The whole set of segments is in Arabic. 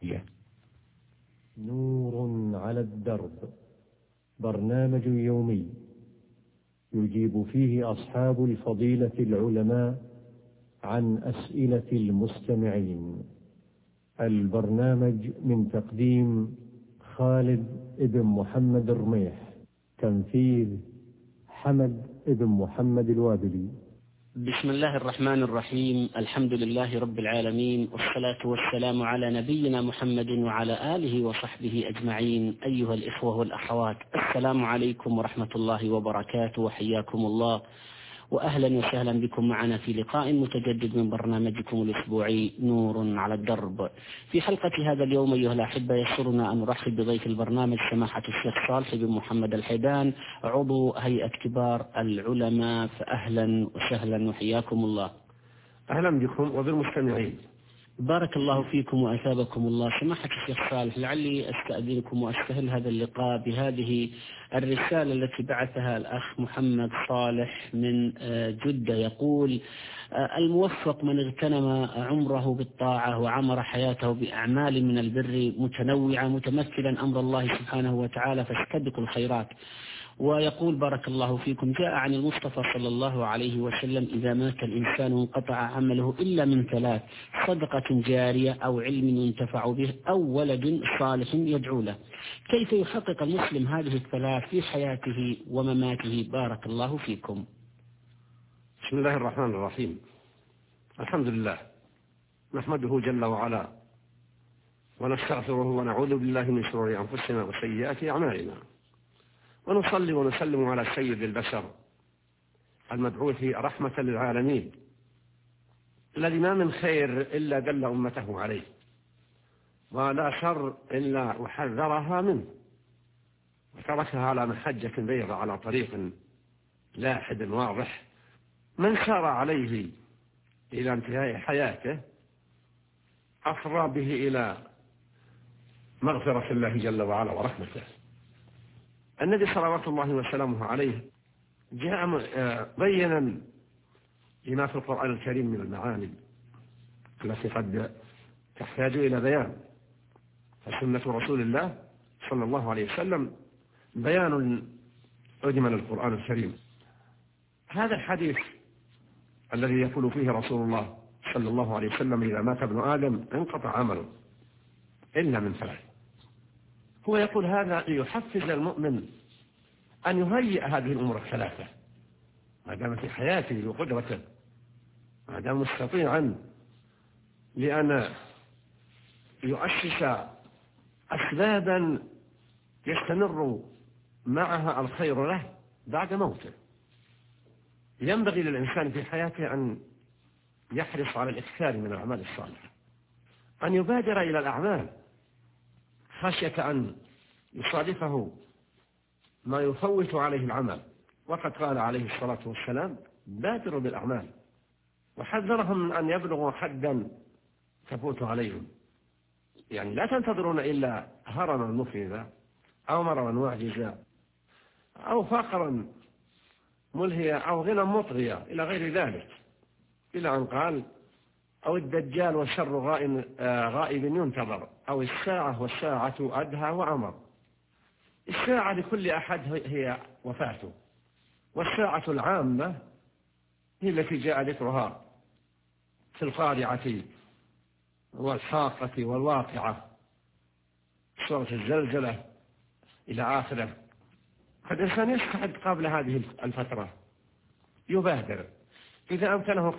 نور على الدرب، برنامج يومي يجيب فيه أصحاب الفضيلة العلماء عن أسئلة المستمعين. البرنامج من تقديم خالد بن محمد الرميح، تنفيذ حمد بن محمد الوابلي. بسم الله الرحمن الرحيم. الحمد لله رب العالمين، والصلاة والسلام على نبينا محمد وعلى آله وصحبه أجمعين. أيها الإخوة والأخوات، السلام عليكم ورحمة الله وبركاته، وحياكم الله وأهلا وسهلا بكم معنا في لقاء متجدد من برنامجكم الأسبوعي نور على الدرب. في حلقة هذا اليوم أيها الأحبة يسرنا أن نرحب بضيف البرنامج سماحة الشيخ صالح بن محمد الحيدان، عضو هيئة كبار العلماء، فأهلا وسهلا وحياكم الله. أهلا بكم وبالمستمعين. بارك الله فيكم وأثابكم الله. سماحة الشيخ صالح، لعلي أستأذنكم وأستهل هذا اللقاء بهذه الرسالة التي بعثها الأخ محمد صالح من جدة، يقول: الموفق من اغتنم عمره بالطاعة وعمر حياته بأعمال من البر متنوعة متمثلا أمر الله سبحانه وتعالى فاستبقوا الخيرات. ويقول: بارك الله فيكم، جاء عن المصطفى صلى الله عليه وسلم: إذا مات الإنسان انقطع عمله إلا من ثلاث: صدقة جارية أو علم ينتفع به أو ولد صالح يدعو له. كيف يحقق المسلم هذه الثلاث في حياته ومماته؟ بارك الله فيكم. بسم الله الرحمن الرحيم. الحمد لله، نحمده جل وعلا ونستغفره ونعوذ بالله من شرور أنفسنا وسيئات أعمالنا، ونصلي ونسلم على سيد البشر المبعوث رحمة للعالمين، الذي ما من خير إلا دل أمته عليه، ولا شر إلا وحذرها منه، وتركها على محجة بيضاء على طريق لاحد واضح. من سار عليه إلى انتهاء حياته أفضى به إلى مغفرة الله جل وعلا ورحمته. النبي صلوات الله وسلامه عليه جاء بينا لما في القرآن الكريم من المعاني التي قد تحتاج إلى بيان، فسنة رسول الله صلى الله عليه وسلم بيان أجمل القرآن الكريم. هذا الحديث الذي يقول فيه رسول الله صلى الله عليه وسلم: إذا مات ابن آدم انقطع عمله إلا من ثلاث، هو يقول هذا ليحفز المؤمن أن يهيئ هذه الأمور الثلاثة ما دام في حياته وقدرته، ما دام مستطيعا، لأن يؤسس أسبابا يستمر معها الخير له بعد موته. ينبغي للإنسان في حياته أن يحرص على الإكثار من الأعمال الصالحة، أن يبادر إلى الأعمال خشية أن يصادفه ما يفوت عليه العمل. وقد قال عليه الصلاة والسلام: بادروا بالأعمال، وحذرهم من أن يبلغوا حدا تفوت عليهم، يعني لا تنتظرون إلا هرما مفردا أو مرضا واعجزا أو فقرا ملهيا أو غنى مطغيا إلى غير ذلك، إلى أن قال: أو الدجال والشر غائب ينتظر، أو الساعة والساعة أدهى وأمر. الساعة لكل أحد هي وفاته، والساعة العامة هي التي جاء ذكرها في القارعة والحاقة والواقعة، سورة الزلزلة إلى آخره. فالإنسان يستعد قبل هذه الفترة، يبادر إذا أمكنه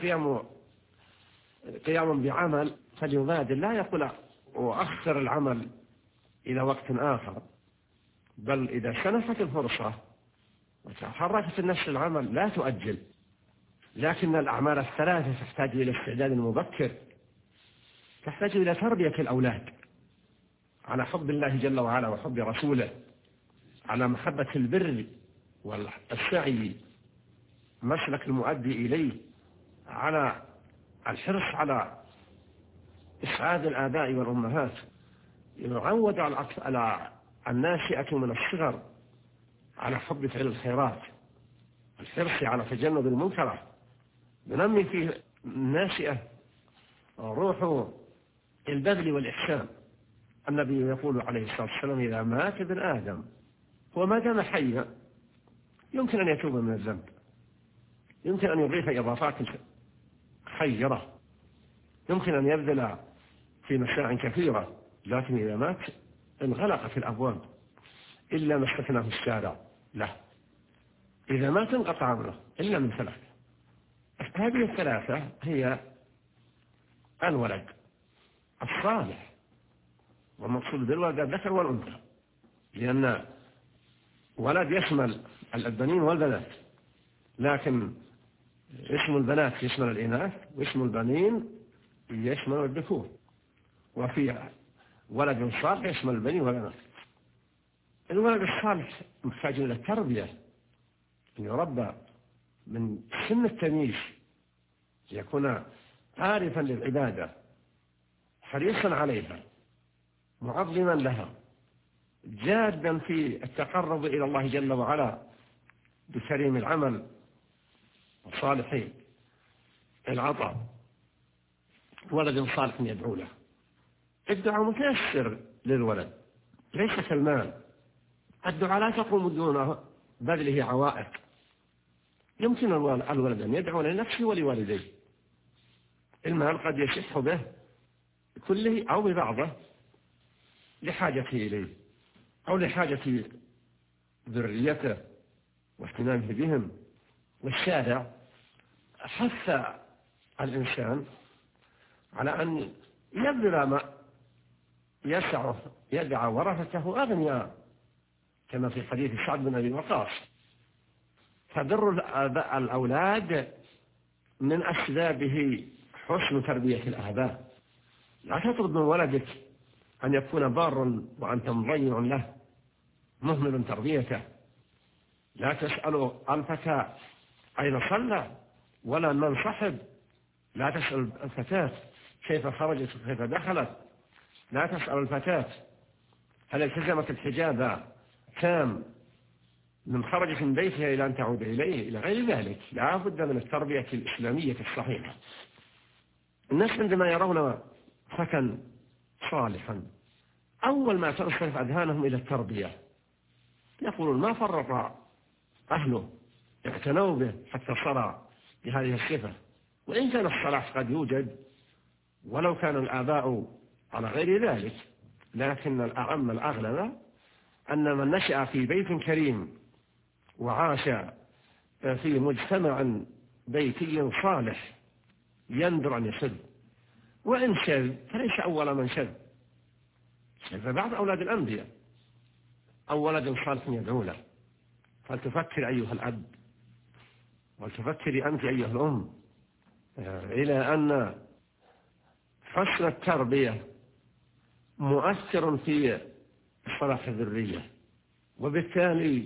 قيام بعمل فليبادر، لا يقول وأخر العمل إلى وقت آخر، بل إذا سنحت الفرصة وتحركت النفس العمل لا تؤجل. لكن الأعمال الثلاثة تحتاج إلى استعداد مبكر، تحتاج إلى تربية الأولاد على حب الله جل وعلا وحب رسوله، على محبة البر والسعي مسلك المؤدي إليه، على الحرص على إسعاد الآباء والأمهات، يعود على الناشئة من الصغر على حب فعل الخيرات، الحرص على تجنب المنكرات، ينمي في الناشئة روح البذل والإحسان، النبي يقول عليه الصلاة والسلام إذا مات ابن آدم هو ما دام حيا يمكن أن يتوب من الذنب، يمكن أن يضيف إضافات خيرة، يمكن أن يبذل في مساع كثيرة، لكن إذا مات انغلقت الأبواب إلا ما استثناه الشارع له. إذا مات انقطع عمله إلا من ثلاث. هذه الثلاثة هي الولد الصالح، والمقصود بالولد الذكر والأنثى، لأن ولد يشمل البنين والبنات، لكن اسم البنات يشمل الإناث واسم البنين يشمل الذكور، وفي ولد صالح يشمل البنين والبنات. الولد الصالح محتاج إلى التربية، أن يربى من سن التمييز، يكون عارفا للعبادة، حريصا عليها، معظما لها، جادا في التقرب إلى الله جل وعلا بكريم العمل وصالح العطاء. ولد صالح يدعو له. الدعاء متيسر للولد ليس كالمال، الدعاء لا تقوم دون بذله عوائق. يمكن الولد أن يدعو لنفسه ولوالديه. المال قد يشح به كله أو ببعضه لحاجته إليه أو لحاجة ذريته واهتمامه بهم. والشارع حث الإنسان على أن يبذل ما يسعه، يدعى ورثته أغنياء، كما في حديث سعد بن أبي وقاص. فبر الأولاد من أسبابه حسن تربية الآباء. لا تطلب من ولدك أن يكون بارا وأنت مضيع له مهمل تربيته. لا تسأل الفتى أين صلى ولا من صحب، لا تسأل الفتاة كيف خرجت وكيف دخلت، لا تسأل الفتاة هل التزمت الحجاب تام من خرجت من بيتها إلى أن تعود إليه، إلى غير ذلك. لا بد من التربية الإسلامية الصحيحة. الناس عندما يرون فتى صالحا أول ما تنصرف أذهانهم إلى التربية، يقولون ما فرط أهله، اعتنوا به حتى صار بهذه الصفة. وإن كان الصلاح قد يوجد ولو كان الآباء على غير ذلك، لكن الأعم الأغلب أن من نشأ في بيت كريم وعاش في مجتمع بيتي صالح يندر أن يشذ، وإن شذ فليس أول من شذ، شذ بعض أولاد الأنبياء أو ولد صالح يدعو له. فلتفكر أيها الأب، ولتفكري أنت أيها الأم، إلى أن حسن التربية مؤثر في صلاح الذرية، وبالتالي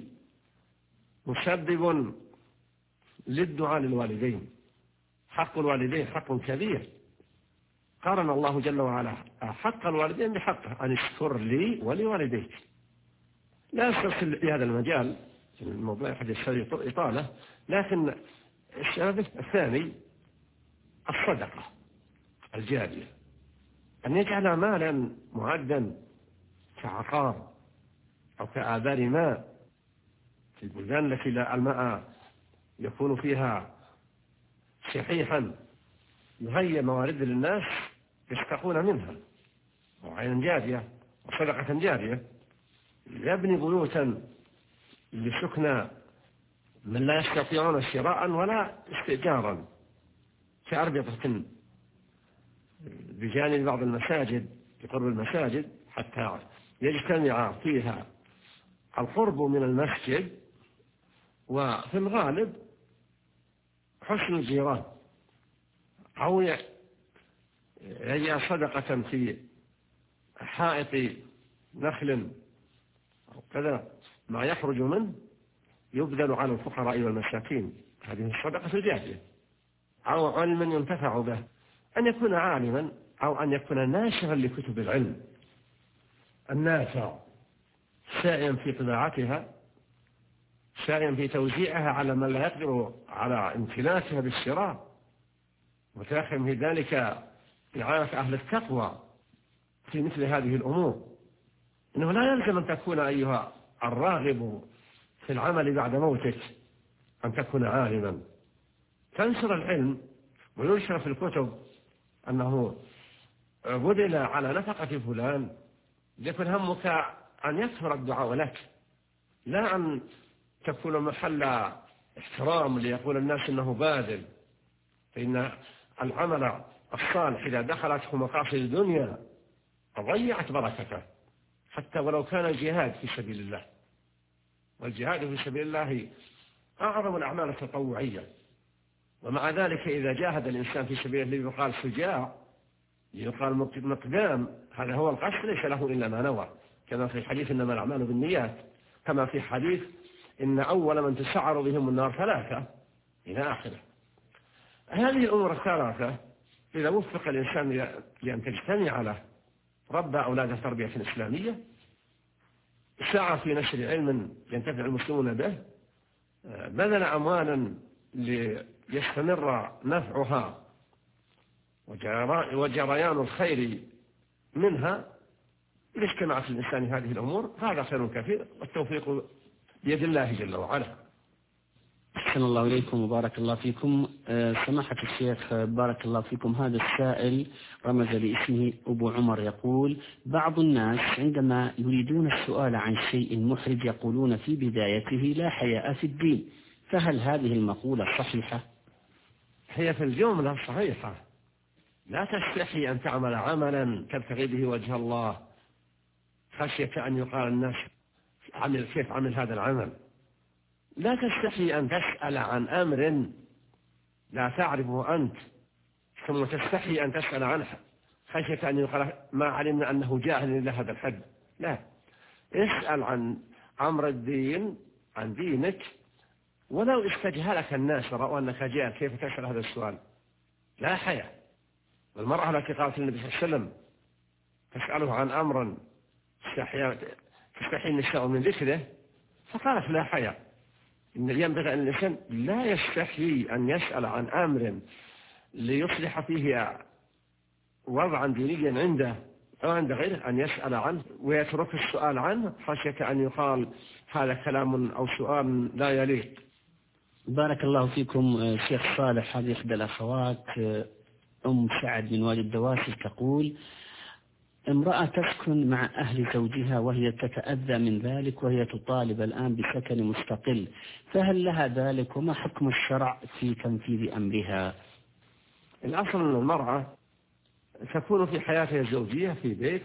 مسبب للدعاء للوالدين. حق الوالدين حق كبير، قارن الله جل وعلا حق الوالدين بحقه، أن اشكر لي ولوالديك. لا أسترسل في هذا المجال، الموضوع يحدث إطالة، لكن السبب الثاني الصدقة الجارية، أن يجعل مالا معدا كعقار أو كآبار ماء في البلدان التي لا الماء يكون فيها شحيحا، يهيئ موارد للناس يستقون منها، وعين جارية وصدقة جارية. يبني بيوتا لسكن من لا يستطيعون شراء ولا استئجارا، كأربطة بجانب بعض المساجد بقرب المساجد حتى يجتمع فيها القرب من المسجد، وفي الغالب حسن الجيران، أو يجعل صدقة في حائط نخل أو كذا ما يخرج منه يبذل على الفقراء والمساكين. هذه الصدقة الجارية. أو علم ينتفع به، أن يكون عالما أو أن يكون ناشرا لكتب العلم النافع، سائيا في طباعتها، سائيا في توزيعها على من لا يقدر على امتلاكها بالشراء، وتاخم في ذلك إعانة أهل التقوى في مثل هذه الأمور، إنه لا يلزم أن تكون أيها الراغب في العمل بعد موتك أن تكون عالما. تنشر العلم وينشر في الكتب أنه بذل على نفقة فلان، يكون همك أن يكثر الدعاء لك، لا أن تكون محل احترام ليقول الناس إنه باذل. فإن العمل الصالح إذا دخلته مقاصد الدنيا ضيعت بركته، حتى ولو كان الجهاد في سبيل الله. والجهاد في سبيل الله أعظم الأعمال التطوعية، ومع ذلك إذا جاهد الإنسان في سبيل الله يقال شجاع، يقال مقدام، هذا هو القصد، ليس له إلا ما نوى، كما في حديث إنما الأعمال بالنيات، كما في حديث إن أول من تسعر بهم النار 3 إلى آخره. هذه الأمور الثلاثة إذا وفق الإنسان لأن تجتمع له، ربى أولاده تربية إسلامية، سعى في نشر علم ينتفع المسلمون به، بذل أموالا ليستمر نفعها وجريان الخير منها، إذا اجتمعت الإنسان هذه الأمور هذا خير كثير، والتوفيق بيد الله جل وعلا. أحسن الله إليكم وبارك الله فيكم. سماحة الشيخ بارك الله فيكم، هذا السائل رمز لاسمه أبو عمر، يقول: بعض الناس عندما يريدون السؤال عن شيء محرج يقولون في بدايته لا حياء في الدين، فهل هذه المقولة صحيحة؟ هي في الجملة صحيحة، لا تستحي أن تعمل عملا تبتغي به وجه الله خشية أن يقال الناس كيف عمل هذا العمل. لا تستحي أن تسأل عن أمر لا تعرفه أنت ثم تستحي أن تسأل عنه خشية أن يقال ما علمنا أنه جاهل إلى هذا الحد. لا، اسأل عن أمر الدين، عن دينك، ولو استجهلك الناس ورأوا أنك جاهل كيف تسأل هذا السؤال؟ لا حياء. والمرأة التي قالت النبي صلى الله عليه وسلم تسأله عن أمر تستحي النساء من ذكره، فقالت لا حياء. إن ينبغي أن الإنسان لا يستحي أن يسأل عن أمر ليصلح فيه وضعا دينيا عنده أو عند غيره، أن يسأل عنه ويترك السؤال عنه خشية أن يقال هذا كلام أو سؤال لا يليق. بارك الله فيكم. شيخ صالح، هذه إحدى الأخوات أم سعد من وادي الدواسر تقول: امرأة تسكن مع أهل زوجها وهي تتأذى من ذلك، وهي تطالب الآن بسكن مستقل، فهل لها ذلك؟ وما حكم الشرع في تنفيذ أمرها؟ الأصل أن المرأة تكون في حياتها الزوجية في بيت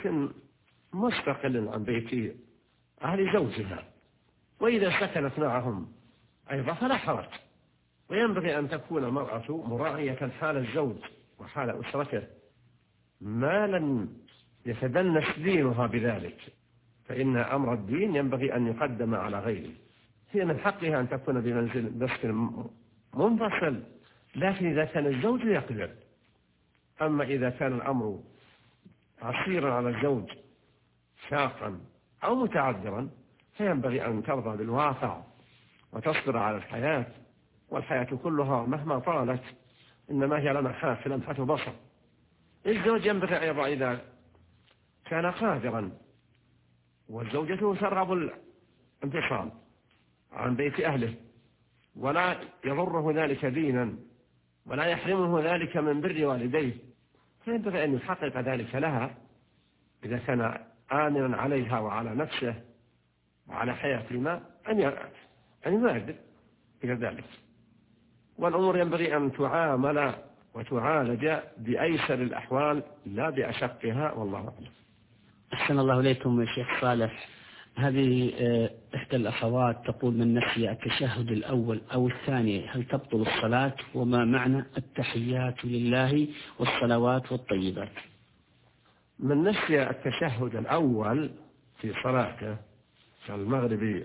مستقل عن بيت أهل زوجها، وإذا سكنت معهم أيضا فلا حرج. وينبغي أن تكون المرأة مراعية حال الزوج وحال أسرته، ما لم يتدنس دينها بذلك، فإن أمر الدين ينبغي أن يقدم على غيره. هي من حقها أن تكون بمنزل مسكن منفصل، لكن إذا كان الزوج يقدر. أما إذا كان الأمر عسيرا على الزوج شاقا أو متعذرا، فينبغي أن ترضى بالواقع وتصبر على الحياة، والحياة كلها مهما طالت إنما هي لمحات لمحة بصر. الزوج ينبغي أيضا إذا كان قادرا، والزوجة ترغب الانفصال عن بيت أهله ولا يضره ذلك دينا ولا يحرمه ذلك من بر والديه، فينبغي أن يحقق ذلك لها إذا كان آمنا عليها وعلى نفسه وعلى حياتهما أن يبادر إلى ذلك. والأمور ينبغي أن تعامل وتعالج بأيسر الأحوال لا بأشقها، والله أعلم. أحسن الله إليكم شيخ صالح. هذه إحدى الأخوات تقول: من نسي التشهد الأول أو الثاني هل تبطل الصلاة؟ وما معنى التحيات لله والصلوات والطيبات؟ من نسي التشهد الأول في صلاته كالمغرب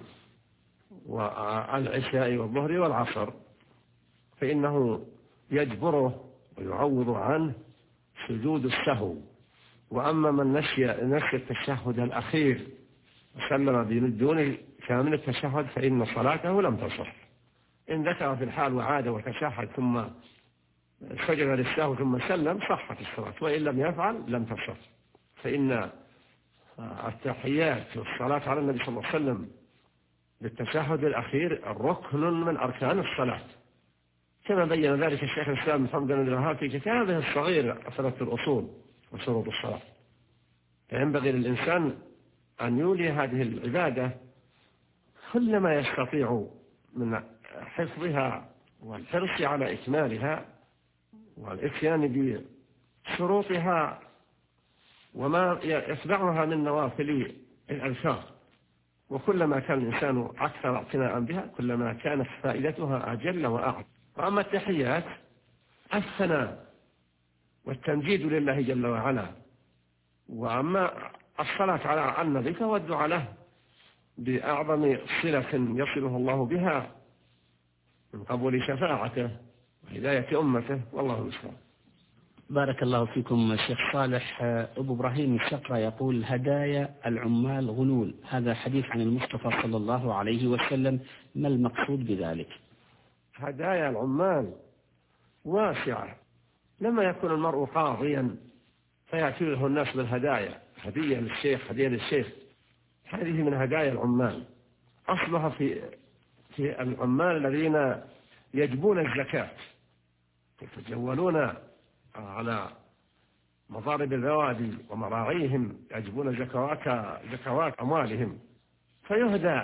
والعشاء والظهر والعصر فإنه يجبره ويعوض عنه سجود السهو. وأما من نسي التشهد الأخير وسلم بدون كامل التشهد فإن صلاته لم تصح. إن ذكر في الحال وعاد وتشهد ثم سجد للسهو ثم سلم صحت الصلاة، وإن لم يفعل لم تصح. فإن التحيات والصلاة على النبي صلى الله عليه وسلم بالتشهد الأخير ركن من أركان الصلاة، كما بين ذلك الشيخ الإسلام محمد بن الوهاب في كتابه الصغير ثلاث الأصول وشروط الصلاة. فينبغي للإنسان أن يولي هذه العبادة كل ما يستطيع من حفظها والحرص على إكمالها والإتيان بشروطها وما يتبعها من نوافل الأذكار. وكلما كان الإنسان أكثر اعتناء بها كلما كانت فائدتها أجل وأعظم. وأما التحيات الثناء والتمجيد لله جل وعلا، وأما الصلاة على النبي فالدعاء له بأعظم صلة يصله الله بها من قبول شفاعته وهداية أمته، والله المستعان. بارك الله فيكم شيخ صالح. أبو إبراهيم الشقرة يقول: هدايا العمال غلول، هذا حديث عن المصطفى صلى الله عليه وسلم، ما المقصود بذلك؟ هدايا العمال واسعة. لما يكون المرء قاضيا فيأتي له الناس بالهدايا، هدية للشيخ، هدية للشيخ، هذه من هدايا العمال. أصلها في العمال الذين يجبون الزكاة، يتجولون على مضارب البوادي ومراعيهم، يجبون زكوات أموالهم، فيهدى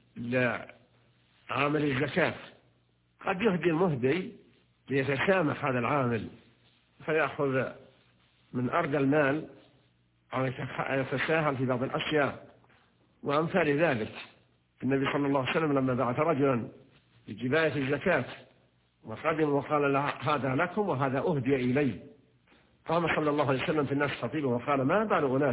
لعامل الزكاة. قد يهدي المهدي ليتسامح هذا العامل فيأخذ من أرض المال أو يتساهل في بعض الأشياء وأمثال ذلك. النبي صلى الله عليه وسلم لما بعث رجلا بجباية الزكاة وقدم وقال هذا لكم وهذا أهدي إلي، قام صلى الله عليه وسلم في الناس خطيبه وقال: ما بال أناس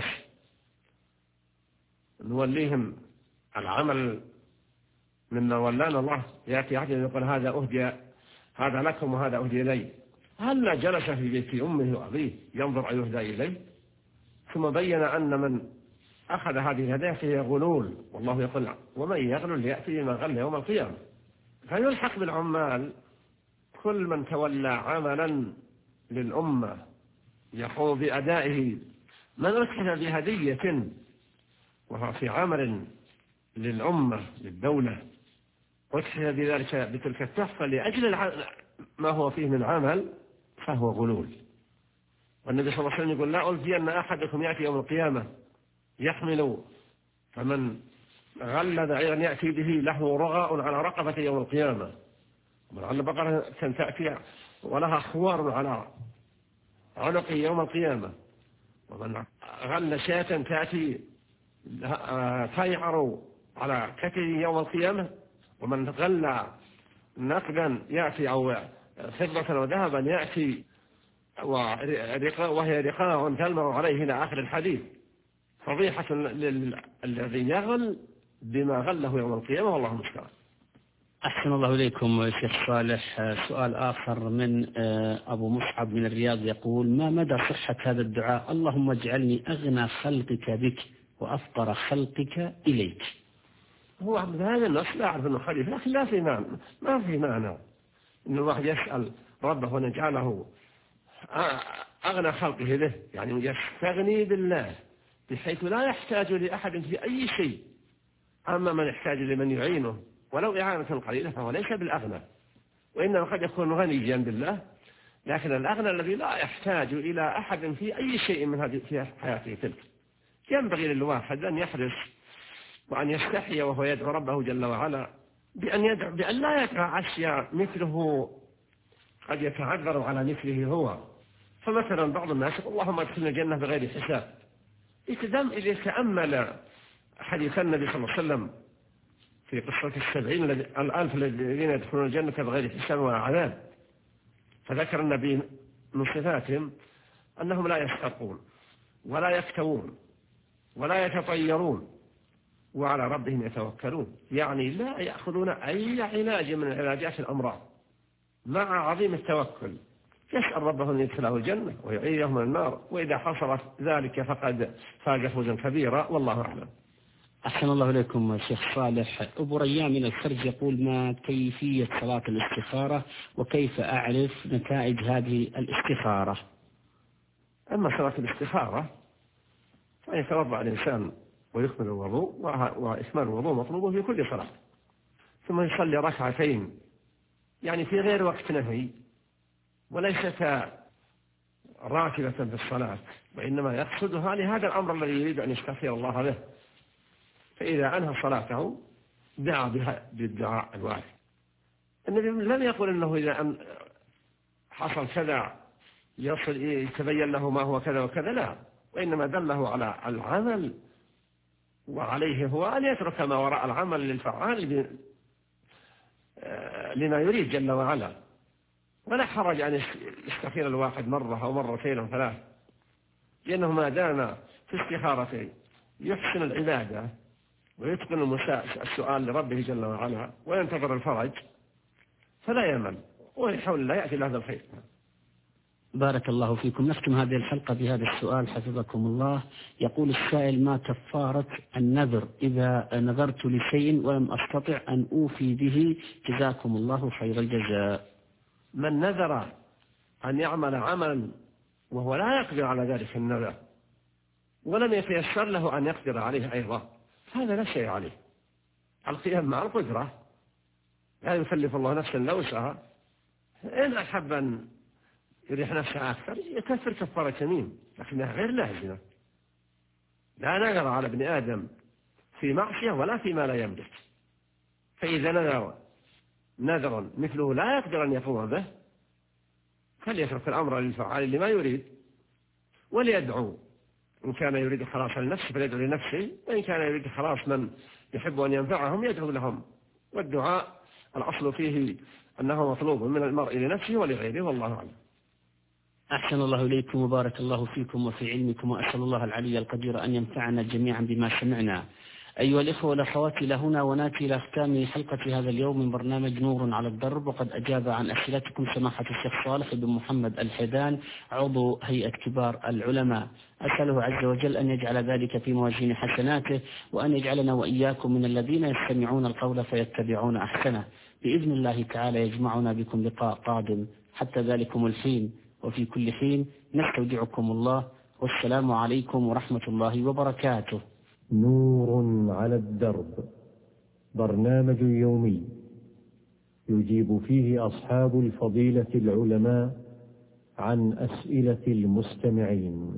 نوليهم العمل مما ولانا الله، يأتي أحد يقول هذا أهدي، هذا لكم وهذا أهدي إلي، هل جلس في بيت أمه وأبيه ينظر أن يهدى إليه؟ ثم بين أن من أخذ هذه الهدايا فهي غلول، والله يقول: ومن يغلل يأتي بما غل يوم القيامة. فيلحق بالعمال كل من تولى عملا للأمة يقوم بأدائه، من أتحف بهدية وهو في عمل للأمة للدولة أتحف بذلك بتلك التحفة لأجل ما هو فيه من عمل فهو غلول. والنبي صلى الله عليه وسلم يقول: لا ألفين أحدكم يأتي يوم القيامة يحمل، فمن غل بعيرا يأتي به له رغاء على رقبة يوم القيامة، ومن غل بقرة تأتي ولها خوار على عنق يوم القيامة، ومن غل شاة تأتي تيعر على كتفه يوم القيامة، ومن غل نقدا يأتي أو فضة وذهبا يأتي وهي رقاع تلمع عليه إلى آخر الحديث. فضيحة الذي يغل بما غله يوم القيامة، والله المستعان. أحسن الله إليكم شيخ صالح. سؤال آخر من أبو مصعب من الرياض يقول: ما مدى صحة هذا الدعاء: اللهم اجعلني أغنى خلقك بك وأفقر خلقك إليك؟ هو هذا النص لا أعرف أنه حديث، لكن لا في معنى، ما في معنى أن الواحد يسأل ربه أن يجعله أغنى خلقه به، يعني يستغني بالله بحيث لا يحتاج لأحد في أي شيء. أما من يحتاج لمن يعينه ولو إعانة قليلة فهو ليس بالأغنى، وإنما قد يكون غنيا بالله، لكن الأغنى الذي لا يحتاج إلى أحد في أي شيء من هذه في حياته تلك. ينبغي للواحد أن يحرص وأن يستحي وهو يدعو ربه جل وعلا بأن لا يدعى أشياء مثله قد يتعذر على مثله هو. فمثلا بعض الناس يقول: اللهم ادخلنا الجنة بغير حساب. إذا تأمل حديث النبي صلى الله عليه وسلم في قصة 70 الألف الذين يدخلون الجنة بغير حساب ولا عذاب، فذكر النبي من صفاتهم أنهم لا يسترقون ولا يكتوون ولا يتطيرون وعلى ربهم يتوكلون، يعني لا يأخذون أي علاج من علاجات الأمراض، مع عظيم التوكل يسأل ربه أن يدخله الجنة ويعيده من النار، وإذا حصل ذلك فقد فاز فوزا كبيرا، والله أعلم. أحسن الله إليكم شيخ صالح. أبو ريان من الفرج يقول: ما كيفية صلاة الاستخارة وكيف أعرف نتائج هذه الاستخارة؟ أما صلاة الاستخارة فيتوضأ الإنسان ويكمل الوضوء، وإكمال الوضوء مطلوب في كل صلاة، ثم يصلي ركعتين يعني في غير وقت نهي، وليست راتبة في الصلاة، وإنما يقصدها لهذا الأمر الذي يريد أن يستغفر الله به. فإذا أنهى صلاته دعا بها بالدعاء الوارد. النبي لم يقل أنه إذا حصل كذا يتبين له ما هو كذا وكذا، لا، وإنما دله على العمل، وعليه هو أن يترك ما وراء العمل للفعال لما يريد جل وعلا. ولا حرج أن يستخير الواحد مرة أو مرتين أو ثلاث، لأنه ما دام في استخارته يحسن العبادة ويتقن السؤال لربه جل وعلا وينتظر الفرج فلا يمل، ويحاول لا يأتي لهذا الخير. بارك الله فيكم. نختم هذه الحلقة بهذا السؤال حفظكم الله. يقول السائل: ما كفارة النذر إذا نذرت لشيء ولم أستطع أن أوفي به؟ جزاكم الله خير الجزاء. من نذر أن يعمل عملا وهو لا يقدر على ذلك النذر ولم يتيسر له أن يقدر عليه أيضا، هذا لا شيء عليه. القيام مع القدرة، لا يكلف الله نفسا إلا وسعها. إن أحب أن يريح نفسه أكثر يكفر كفارة يمين، لكنها غير لازمة. لا نذر على ابن آدم في معصية ولا فيما لا يملك. فإذا نذر مثله لا يقدر أن يقوم به فليترك الأمر للفعال لما يريد، وليدعو. إن كان يريد خلاص لنفسه فليدعو لنفسه، وإن كان يريد خلاص من يحب أن ينفعهم يدعو لهم. والدعاء الأصل فيه أنه مطلوب من المرء لنفسه ولغيره، والله أعلم. أحسن الله إليكم وبارك الله فيكم وفي علمكم، وأسأل الله العلي القدير أن ينفعنا جميعا بما سمعنا. أيها الإخوة والأخوات، إلى هنا ونأتي إلى ختام حلقة هذا اليوم من برنامج نور على الدرب، وقد أجاب عن أسئلتكم سماحة الشيخ صالح بن محمد الحيدان عضو هيئة كبار العلماء. أسأله عز وجل أن يجعل ذلك في موازين حسناته، وأن يجعلنا وإياكم من الذين يستمعون القول فيتبعون أحسنه. بإذن الله تعالى يجمعنا بكم لقاء قادم. حتى ذلكم الحين وفي كل حين نستودعكم الله، والسلام عليكم ورحمة الله وبركاته. نور على الدرب، برنامج يومي يجيب فيه أصحاب الفضيلة العلماء عن أسئلة المستمعين.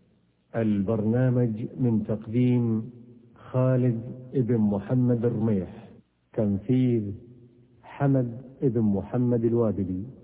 البرنامج من تقديم خالد بن محمد الرميح، تنفيذ حمد بن محمد الوادلي.